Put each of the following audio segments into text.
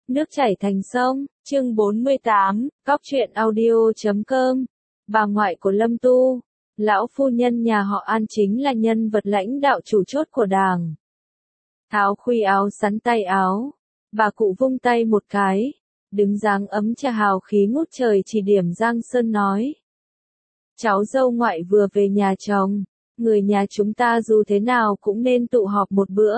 Nước chảy thành sông, chương 48, cóc truyện audio.com. Bà ngoại của Lâm Tu, lão phu nhân nhà họ An chính là nhân vật lãnh đạo chủ chốt của đảng. Tháo khuy áo sắn tay áo, bà cụ vung tay một cái, đứng dáng ấm trà hào khí ngút trời chỉ điểm Giang Sơn nói. Cháu dâu ngoại vừa về nhà chồng, người nhà chúng ta dù thế nào cũng nên tụ họp một bữa.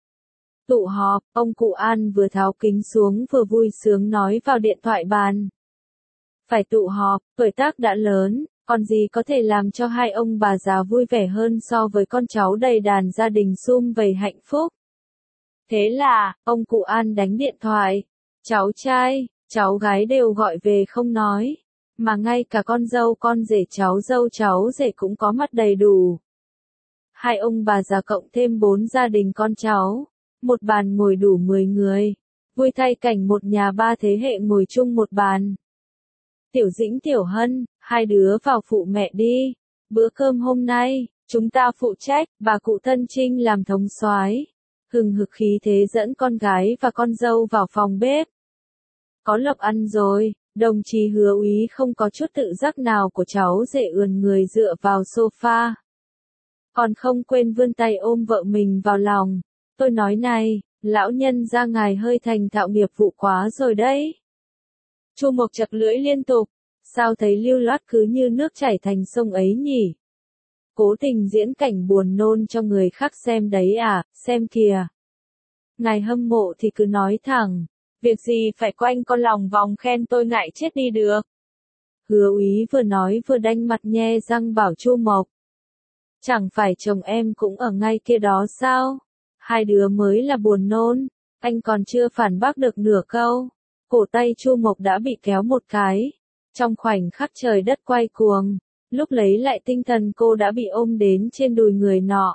Tụ họp, ông cụ An vừa tháo kính xuống vừa vui sướng nói vào điện thoại bàn. Phải tụ họp, tuổi tác đã lớn, còn gì có thể làm cho hai ông bà già vui vẻ hơn so với con cháu đầy đàn gia đình sum vầy hạnh phúc. Thế là, ông cụ An đánh điện thoại, cháu trai, cháu gái đều gọi về không nói, mà ngay cả con dâu con rể cháu dâu cháu rể cũng có mặt đầy đủ. Hai ông bà già cộng thêm 4 gia đình con cháu. Một bàn ngồi đủ 10 người, vui thay cảnh một nhà 3 thế hệ ngồi chung một bàn. Tiểu Dĩnh Tiểu Hân, hai đứa vào phụ mẹ đi, bữa cơm hôm nay, chúng ta phụ trách, bà cụ Tân Trinh làm thống soái, hừng hực khí thế dẫn con gái và con dâu vào phòng bếp. Có lộc ăn rồi, đồng chí Hứa Úy không có chút tự giác nào của cháu rể ườn người dựa vào sofa. Còn không quên vươn tay ôm vợ mình vào lòng. Tôi nói này, lão nhân gia ngài hơi thành thạo nghiệp vụ quá rồi đấy. Chu Mộc chật lưỡi liên tục, sao thấy lưu loát cứ như nước chảy thành sông ấy nhỉ? Cố tình diễn cảnh buồn nôn cho người khác xem đấy à, xem kìa. Ngài hâm mộ thì cứ nói thẳng, việc gì phải quanh con lòng vòng khen tôi ngại chết đi được. Hứa Úy vừa nói vừa đanh mặt nhe răng bảo Chu Mộc. Chẳng phải chồng em cũng ở ngay kia đó sao? Hai đứa mới là buồn nôn, anh còn chưa phản bác được nửa câu. Cổ tay Chu Mộc đã bị kéo một cái. Trong khoảnh khắc trời đất quay cuồng, lúc lấy lại tinh thần cô đã bị ôm đến trên đùi người nọ.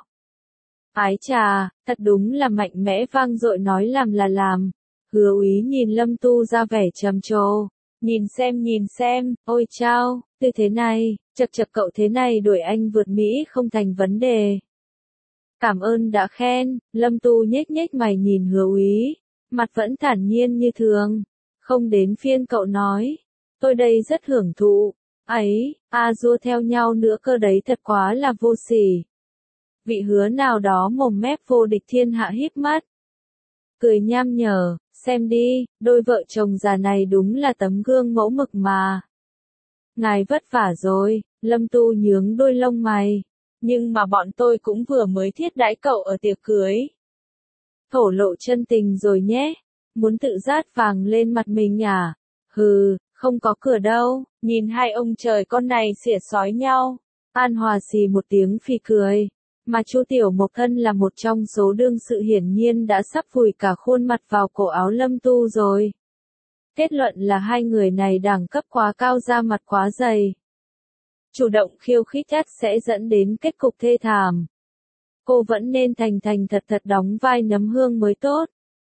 Ái chà, thật đúng là mạnh mẽ vang dội nói làm là làm. Hứa Úy nhìn Lâm Tu ra vẻ trầm trồ. Nhìn xem, ôi chao, tư thế này, chật chật cậu thế này đuổi anh vượt Mỹ không thành vấn đề. Cảm ơn đã khen, Lâm Tu nhếch nhếch mày nhìn Hứa Úy, mặt vẫn thản nhiên như thường. Không đến phiên cậu nói, tôi đây rất hưởng thụ, ấy, dua theo nhau nữa cơ đấy thật quá là vô sỉ. Vị Hứa nào đó mồm mép vô địch thiên hạ híp mắt. Cười nham nhở, xem đi, đôi vợ chồng già này đúng là tấm gương mẫu mực mà. Ngài vất vả rồi, Lâm Tu nhướng đôi lông mày. Nhưng mà bọn tôi cũng vừa mới thiết đãi cậu ở tiệc cưới. Thổ lộ chân tình rồi nhé. Muốn tự rát vàng lên mặt mình à? Hừ, không có cửa đâu. Nhìn hai ông trời con này xỉa xói nhau. An Hòa xì một tiếng phì cười. Mà Chu Tiểu Mộc thân là một trong số đương sự hiển nhiên đã sắp vùi cả khuôn mặt vào cổ áo Lâm Tu rồi. Kết luận là hai người này đẳng cấp quá cao da mặt quá dày. Chủ động khiêu khích sẽ dẫn đến kết cục thê thảm. Cô vẫn nên thành thật đóng vai nấm hương mới tốt.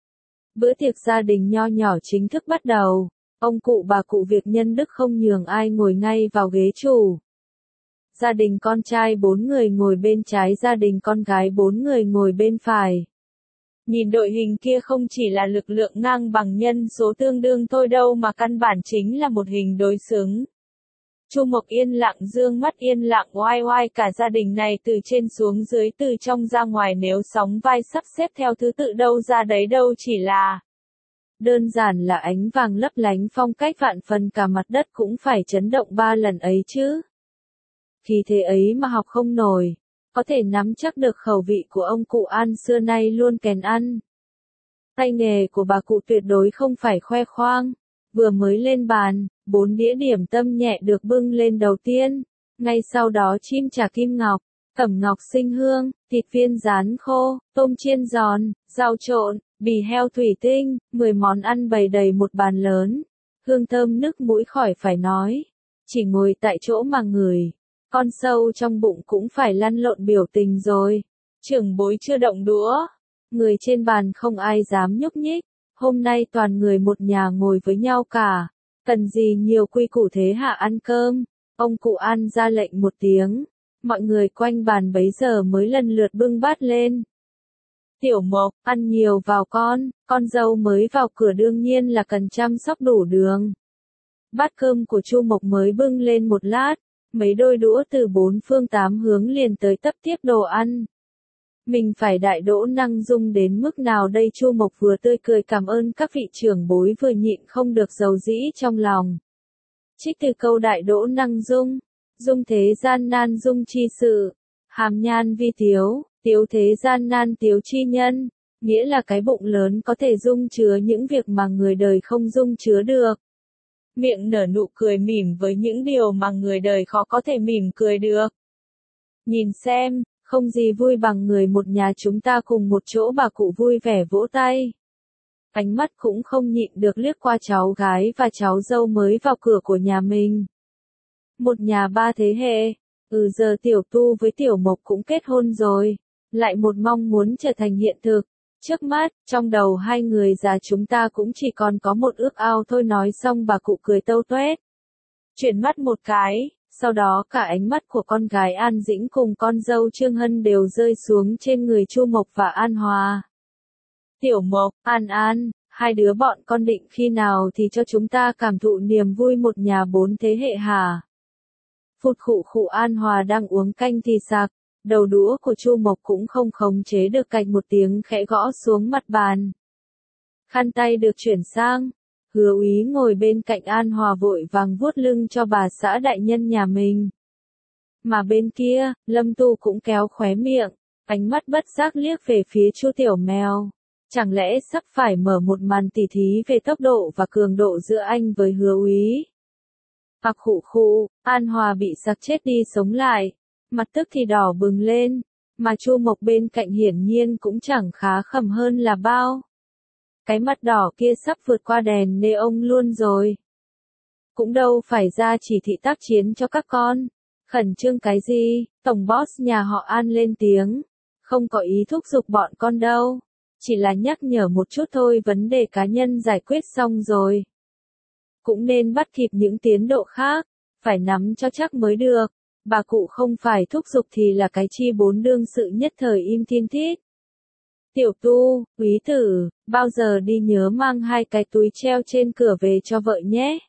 Bữa tiệc gia đình nho nhỏ chính thức bắt đầu. Ông cụ bà cụ việc nhân đức không nhường ai ngồi ngay vào ghế chủ. Gia đình con trai 4 người ngồi bên trái, gia đình con gái 4 người ngồi bên phải. Nhìn đội hình kia không chỉ là lực lượng ngang bằng nhân số tương đương thôi đâu mà căn bản chính là một hình đối xứng. Chu Mộc yên lặng dương mắt yên lặng oai oai cả gia đình này từ trên xuống dưới từ trong ra ngoài nếu sóng vai sắp xếp theo thứ tự đâu ra đấy đâu chỉ là. Đơn giản là ánh vàng lấp lánh phong cách vạn phần cả mặt đất cũng phải chấn động 3 lần ấy chứ. Khi thế ấy mà học không nổi, có thể nắm chắc được khẩu vị của ông cụ An xưa nay luôn kèn ăn. Tay nghề của bà cụ tuyệt đối không phải khoe khoang. Vừa mới lên bàn, 4 đĩa điểm tâm nhẹ được bưng lên đầu tiên, ngay sau đó chim chả kim ngọc, cẩm ngọc sinh hương, thịt viên rán khô, tôm chiên giòn, rau trộn, bì heo thủy tinh, 10 món ăn bày đầy một bàn lớn, hương thơm nức mũi khỏi phải nói, chỉ ngồi tại chỗ mà ngửi, con sâu trong bụng cũng phải lăn lộn biểu tình rồi, trưởng bối chưa động đũa, người trên bàn không ai dám nhúc nhích. Hôm nay toàn người một nhà ngồi với nhau cả, cần gì nhiều quy củ thế hả ăn cơm, ông cụ An ra lệnh một tiếng, mọi người quanh bàn bấy giờ mới lần lượt bưng bát lên. Tiểu Mộc, ăn nhiều vào con dâu mới vào cửa đương nhiên là cần chăm sóc đủ đường. Bát cơm của Chu Mộc mới bưng lên một lát, mấy đôi đũa từ bốn phương tám hướng liền tới tấp tiếp đồ ăn. Mình phải đại đỗ năng dung đến mức nào đây? Chu Mộc vừa tươi cười cảm ơn các vị trưởng bối vừa nhịn không được dầu dĩ trong lòng. Trích từ câu đại đỗ năng dung, dung thế gian nan dung chi sự, hàm nhan vi tiếu, tiếu thế gian nan tiếu chi nhân, nghĩa là cái bụng lớn có thể dung chứa những việc mà người đời không dung chứa được. Miệng nở nụ cười mỉm với những điều mà người đời khó có thể mỉm cười được. Nhìn xem, không gì vui bằng người một nhà chúng ta cùng một chỗ. Bà cụ vui vẻ vỗ tay. Ánh mắt cũng không nhịn được liếc qua cháu gái và cháu dâu mới vào cửa của nhà mình. Một nhà ba thế hệ, giờ Tiểu Tu với Tiểu Mộc cũng kết hôn rồi, lại một mong muốn trở thành hiện thực. Trước mắt, trong đầu hai người già chúng ta cũng chỉ còn có một ước ao thôi. Nói xong bà cụ cười tâu tuét. Chuyển mắt một cái, sau đó cả ánh mắt của con gái An Dĩnh cùng con dâu Trương Hân đều rơi xuống trên người Chu Mộc và An Hòa. Tiểu Mộc, An An, hai đứa bọn con định khi nào thì cho chúng ta cảm thụ niềm vui một nhà bốn thế hệ hả? Phụt khụ khụ. An Hòa đang uống canh thì sặc, đầu đũa của Chu Mộc cũng không khống chế được, cạch một tiếng khẽ gõ xuống mặt bàn. Khăn tay được chuyển sang, Hứa Úy ngồi bên cạnh An Hòa vội vàng vuốt lưng cho bà xã đại nhân nhà mình. Mà bên kia, Lâm Tu cũng kéo khóe miệng, ánh mắt bất giác liếc về phía Chu Tiểu Mèo. Chẳng lẽ sắp phải mở một màn tỉ thí về tốc độ và cường độ giữa anh với Hứa Úy? Phạc khụ khụ, An Hòa bị sặc chết đi sống lại, mặt tức thì đỏ bừng lên, mà Chu Mộc bên cạnh hiển nhiên cũng chẳng khá khẩm hơn là bao. Cái mặt đỏ kia sắp vượt qua đèn neon luôn rồi. Cũng đâu phải ra chỉ thị tác chiến cho các con. Khẩn trương cái gì? Tổng boss nhà họ An lên tiếng. Không có ý thúc giục bọn con đâu. Chỉ là nhắc nhở một chút thôi, vấn đề cá nhân giải quyết xong rồi. Cũng nên bắt kịp những tiến độ khác. Phải nắm cho chắc mới được. Bà cụ không phải thúc giục thì là cái chi, bốn đương sự nhất thời im thiên thít. Tiểu Tu, Úy Tử, bao giờ đi nhớ mang hai cái túi treo trên cửa về cho vợ nhé.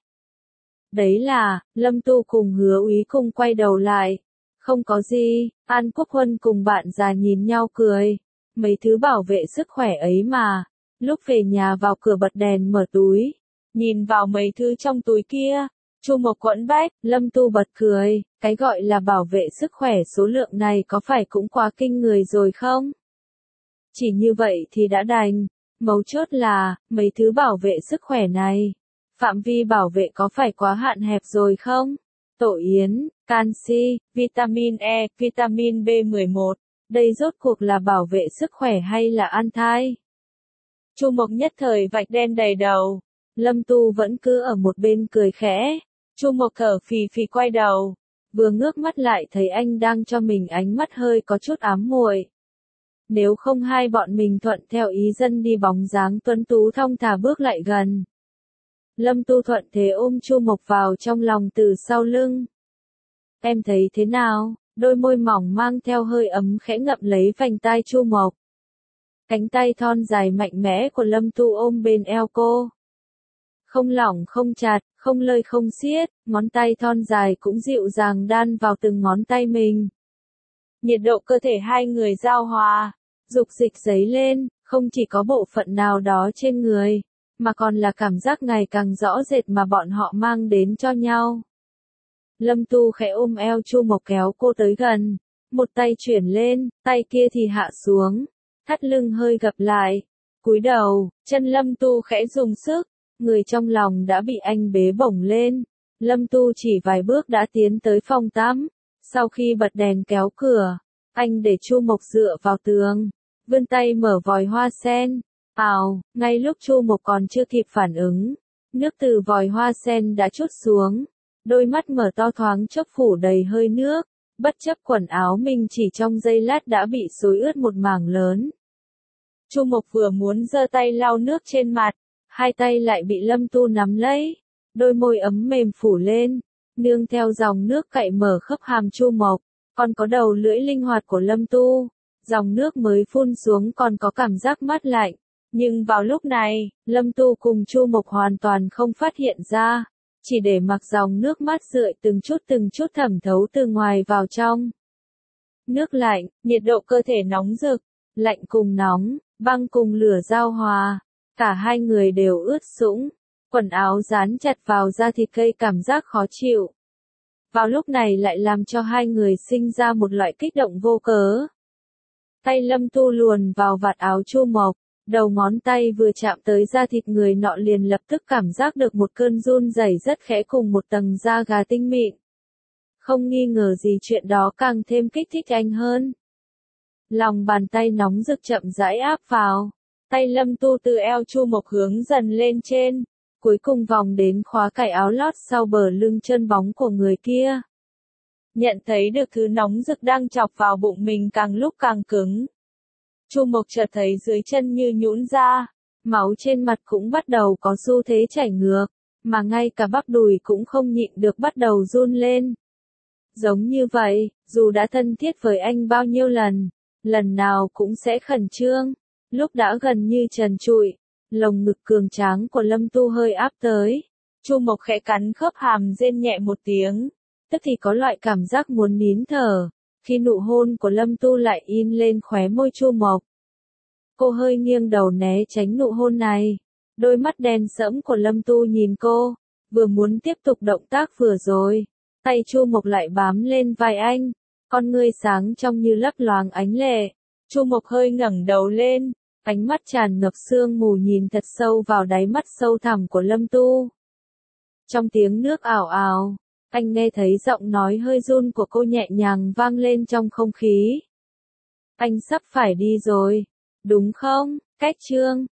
Đấy là, Lâm Tu cùng Hứa Úy cùng quay đầu lại. Không có gì, An Quốc Huân cùng bạn già nhìn nhau cười. Mấy thứ bảo vệ sức khỏe ấy mà. Lúc về nhà vào cửa bật đèn mở túi. Nhìn vào mấy thứ trong túi kia. Chu Mộc quẫn bách, Lâm Tu bật cười. Cái gọi là bảo vệ sức khỏe số lượng này có phải cũng quá kinh người rồi không? Chỉ như vậy thì đã đành. Mấu chốt là, mấy thứ bảo vệ sức khỏe này. Phạm vi bảo vệ có phải quá hạn hẹp rồi không? Tổ yến, canxi, vitamin E, vitamin B11. Đây rốt cuộc là bảo vệ sức khỏe hay là ăn thai? Chu Mộc nhất thời vạch đen đầy đầu. Lâm Tu vẫn cứ ở một bên cười khẽ. Chu Mộc thở phì phì quay đầu. Vừa ngước mắt lại thấy anh đang cho mình ánh mắt hơi có chút ám muội. Nếu không hai bọn mình thuận theo ý dân đi, bóng dáng tuấn tú thong thả bước lại gần. Lâm Tu thuận thế ôm Chu Mộc vào trong lòng từ sau lưng. Em thấy thế nào? Đôi môi mỏng mang theo hơi ấm khẽ ngậm lấy vành tai Chu Mộc. Cánh tay thon dài mạnh mẽ của Lâm Tu ôm bên eo cô. Không lỏng không chặt, không lơi không xiết, ngón tay thon dài cũng dịu dàng đan vào từng ngón tay mình. Nhiệt độ cơ thể hai người giao hòa, dục dịch dấy lên, không chỉ có bộ phận nào đó trên người, mà còn là cảm giác ngày càng rõ rệt mà bọn họ mang đến cho nhau. Lâm Tu khẽ ôm eo Chu Mộc kéo cô tới gần, một tay chuyển lên, tay kia thì hạ xuống, thắt lưng hơi gập lại, cúi đầu, chân Lâm Tu khẽ dùng sức, người trong lòng đã bị anh bế bổng lên. Lâm Tu chỉ vài bước đã tiến tới phòng tắm, sau khi bật đèn kéo cửa, anh để Chu Mộc dựa vào tường, vươn tay mở vòi hoa sen. Ào, ngay lúc Chu Mộc còn chưa kịp phản ứng, nước từ vòi hoa sen đã trút xuống, đôi mắt mở to thoáng chốc phủ đầy hơi nước, bất chấp quần áo mình chỉ trong giây lát đã bị xối ướt một mảng lớn. Chu Mộc vừa muốn giơ tay lau nước trên mặt, hai tay lại bị Lâm Tu nắm lấy, đôi môi ấm mềm phủ lên, nương theo dòng nước cạy mở khớp hàm Chu Mộc, còn có đầu lưỡi linh hoạt của Lâm Tu, Dòng nước mới phun xuống còn có cảm giác mát lạnh. Nhưng vào lúc này, Lâm Tu cùng Chu Mộc hoàn toàn không phát hiện ra. Chỉ để mặc dòng nước mát rượi từng chút thẩm thấu từ ngoài vào trong. Nước lạnh, nhiệt độ cơ thể nóng rực, lạnh cùng nóng, băng cùng lửa giao hòa. Cả hai người đều ướt sũng, quần áo dán chặt vào da thịt gây cảm giác khó chịu. Vào lúc này lại làm cho hai người sinh ra một loại kích động vô cớ. Tay Lâm Tu luồn vào vạt áo Chu Mộc, đầu ngón tay vừa chạm tới da thịt người nọ liền lập tức cảm giác được một cơn run rẩy rất khẽ cùng một tầng da gà tinh mịn. Không nghi ngờ gì chuyện đó càng thêm kích thích anh hơn. Lòng bàn tay nóng rực chậm rãi áp vào, tay Lâm Tu từ eo Chu Mộc hướng dần lên trên, cuối cùng vòng đến khóa cài áo lót sau bờ lưng chân bóng của người kia. Nhận thấy được thứ nóng rực đang chọc vào bụng mình càng lúc càng cứng. Chu Mộc chợt thấy dưới chân như nhũn ra, máu trên mặt cũng bắt đầu có xu thế chảy ngược, mà ngay cả bắp đùi cũng không nhịn được bắt đầu run lên. Giống như vậy, dù đã thân thiết với anh bao nhiêu lần, lần nào cũng sẽ khẩn trương, lúc đã gần như trần trụi, lồng ngực cường tráng của Lâm Tu hơi áp tới. Chu Mộc khẽ cắn khớp hàm rên nhẹ một tiếng, tức thì có loại cảm giác muốn nín thở, khi nụ hôn của Lâm Tu lại in lên khóe môi Chu Mộc. Cô hơi nghiêng đầu né tránh nụ hôn này, đôi mắt đen sẫm của Lâm Tu nhìn cô, vừa muốn tiếp tục động tác vừa rồi, tay Chu Mộc lại bám lên vai anh, con ngươi sáng trong như lấp loáng ánh lệ. Chu Mộc hơi ngẩng đầu lên, ánh mắt tràn ngập sương mù nhìn thật sâu vào đáy mắt sâu thẳm của Lâm Tu. Trong tiếng nước ảo ảo, anh nghe thấy giọng nói hơi run của cô nhẹ nhàng vang lên trong không khí. Anh sắp phải đi rồi, đúng không, Cách Trương?